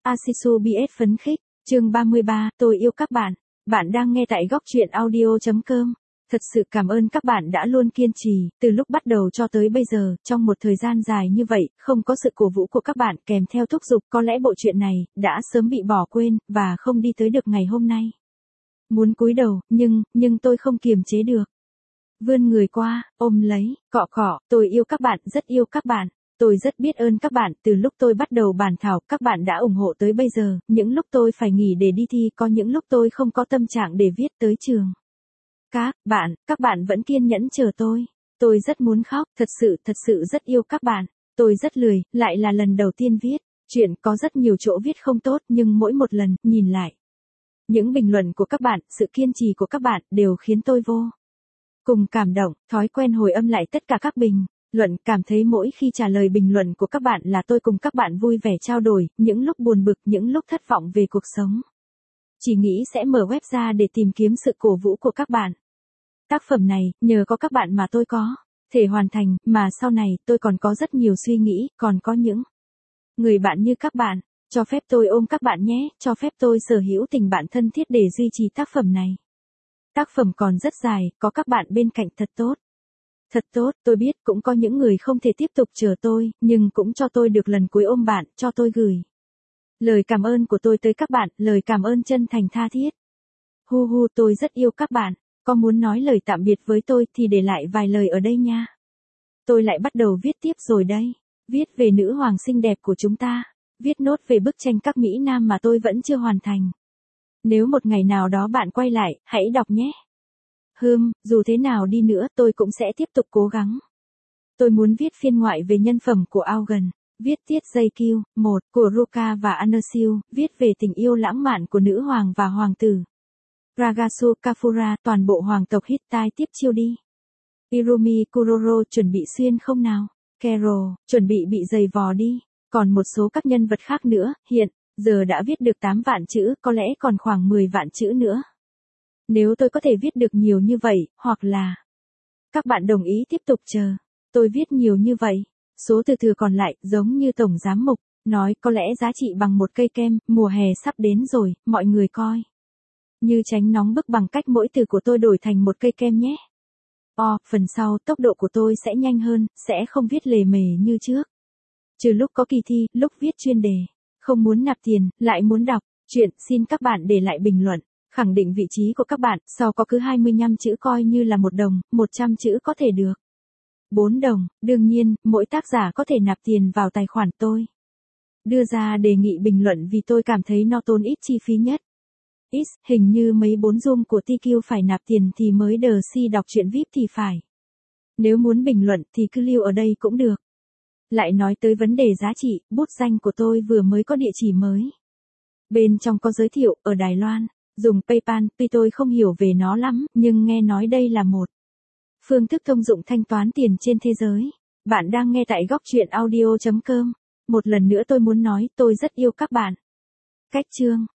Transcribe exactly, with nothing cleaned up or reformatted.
Asisu bê ét phấn khích, chương ba mươi ba, tôi yêu các bạn. Bạn đang nghe tại góc truyện audio chấm com. Thật sự cảm ơn các bạn đã luôn kiên trì, từ lúc bắt đầu cho tới bây giờ, trong một thời gian dài như vậy, không có sự cổ vũ của các bạn kèm theo thúc giục, có lẽ bộ truyện này đã sớm bị bỏ quên và không đi tới được ngày hôm nay. Muốn cúi đầu, nhưng, nhưng tôi không kiềm chế được. Vươn người qua, ôm lấy, cọ cọ, tôi yêu các bạn, rất yêu các bạn. Tôi rất biết ơn các bạn, từ lúc tôi bắt đầu bản thảo, các bạn đã ủng hộ tới bây giờ, những lúc tôi phải nghỉ để đi thi, có những lúc tôi không có tâm trạng để viết tới trường. Các bạn, các bạn vẫn kiên nhẫn chờ tôi. Tôi rất muốn khóc, thật sự, thật sự rất yêu các bạn. Tôi rất lười, lại là lần đầu tiên viết. Chuyện có rất nhiều chỗ viết không tốt, nhưng mỗi một lần, nhìn lại. Những bình luận của các bạn, sự kiên trì của các bạn, đều khiến tôi vô cùng cảm động, thói quen hồi âm lại tất cả các bình luận, cảm thấy mỗi khi trả lời bình luận của các bạn là tôi cùng các bạn vui vẻ trao đổi, những lúc buồn bực, những lúc thất vọng về cuộc sống. Chỉ nghĩ sẽ mở web ra để tìm kiếm sự cổ vũ của các bạn. Tác phẩm này, nhờ có các bạn mà tôi có thể hoàn thành, mà sau này tôi còn có rất nhiều suy nghĩ, còn có những người bạn như các bạn. Cho phép tôi ôm các bạn nhé, cho phép tôi sở hữu tình bạn thân thiết để duy trì tác phẩm này. Tác phẩm còn rất dài, có các bạn bên cạnh thật tốt. Thật tốt, tôi biết cũng có những người không thể tiếp tục chờ tôi, nhưng cũng cho tôi được lần cuối ôm bạn, cho tôi gửi lời cảm ơn của tôi tới các bạn, lời cảm ơn chân thành tha thiết. Hu hu, tôi rất yêu các bạn, có muốn nói lời tạm biệt với tôi thì để lại vài lời ở đây nha. Tôi lại bắt đầu viết tiếp rồi đây, viết về nữ hoàng xinh đẹp của chúng ta, viết nốt về bức tranh các Mỹ Nam mà tôi vẫn chưa hoàn thành. Nếu một ngày nào đó bạn quay lại, hãy đọc nhé. Hừm, dù thế nào đi nữa tôi cũng sẽ tiếp tục cố gắng. Tôi muốn viết phiên ngoại về nhân phẩm của Augen, viết tiết giây Q, một, của Ruka và Anersiu, viết về tình yêu lãng mạn của nữ hoàng và hoàng tử. Ragasu Kafura, toàn bộ hoàng tộc Hittite tiếp chiêu đi. Irumi Kuroro, chuẩn bị xuyên không nào? Carol, chuẩn bị bị giày vò đi. Còn một số các nhân vật khác nữa, hiện giờ đã viết được tám vạn chữ, có lẽ còn khoảng mười vạn chữ nữa. Nếu tôi có thể viết được nhiều như vậy, hoặc là các bạn đồng ý tiếp tục chờ tôi viết nhiều như vậy, số từ thừa còn lại, giống như Tổng Giám Mục nói, có lẽ giá trị bằng một cây kem, mùa hè sắp đến rồi, mọi người coi như tránh nóng bức bằng cách mỗi từ của tôi đổi thành một cây kem nhé. O, phần sau, tốc độ của tôi sẽ nhanh hơn, sẽ không viết lề mề như trước. Trừ lúc có kỳ thi, lúc viết chuyên đề, không muốn nạp tiền, lại muốn đọc chuyện, xin các bạn để lại bình luận, khẳng định vị trí của các bạn, sau có cứ hai mươi lăm chữ coi như là một đồng, một trăm chữ có thể được bốn đồng, đương nhiên, mỗi tác giả có thể nạp tiền vào tài khoản tôi. Đưa ra đề nghị bình luận vì tôi cảm thấy nó tốn ít chi phí nhất. Ít, hình như mấy bốn zoom của tê quy phải nạp tiền thì mới đờ si đọc truyện vi ai pi thì phải. Nếu muốn bình luận thì cứ lưu ở đây cũng được. Lại nói tới vấn đề giá trị, bút danh của tôi vừa mới có địa chỉ mới. Bên trong có giới thiệu, ở Đài Loan, dùng PayPal, tuy tôi không hiểu về nó lắm, nhưng nghe nói đây là một phương thức thông dụng thanh toán tiền trên thế giới. Bạn đang nghe tại góc truyện audio chấm com. Một lần nữa tôi muốn nói, tôi rất yêu các bạn. Cách chương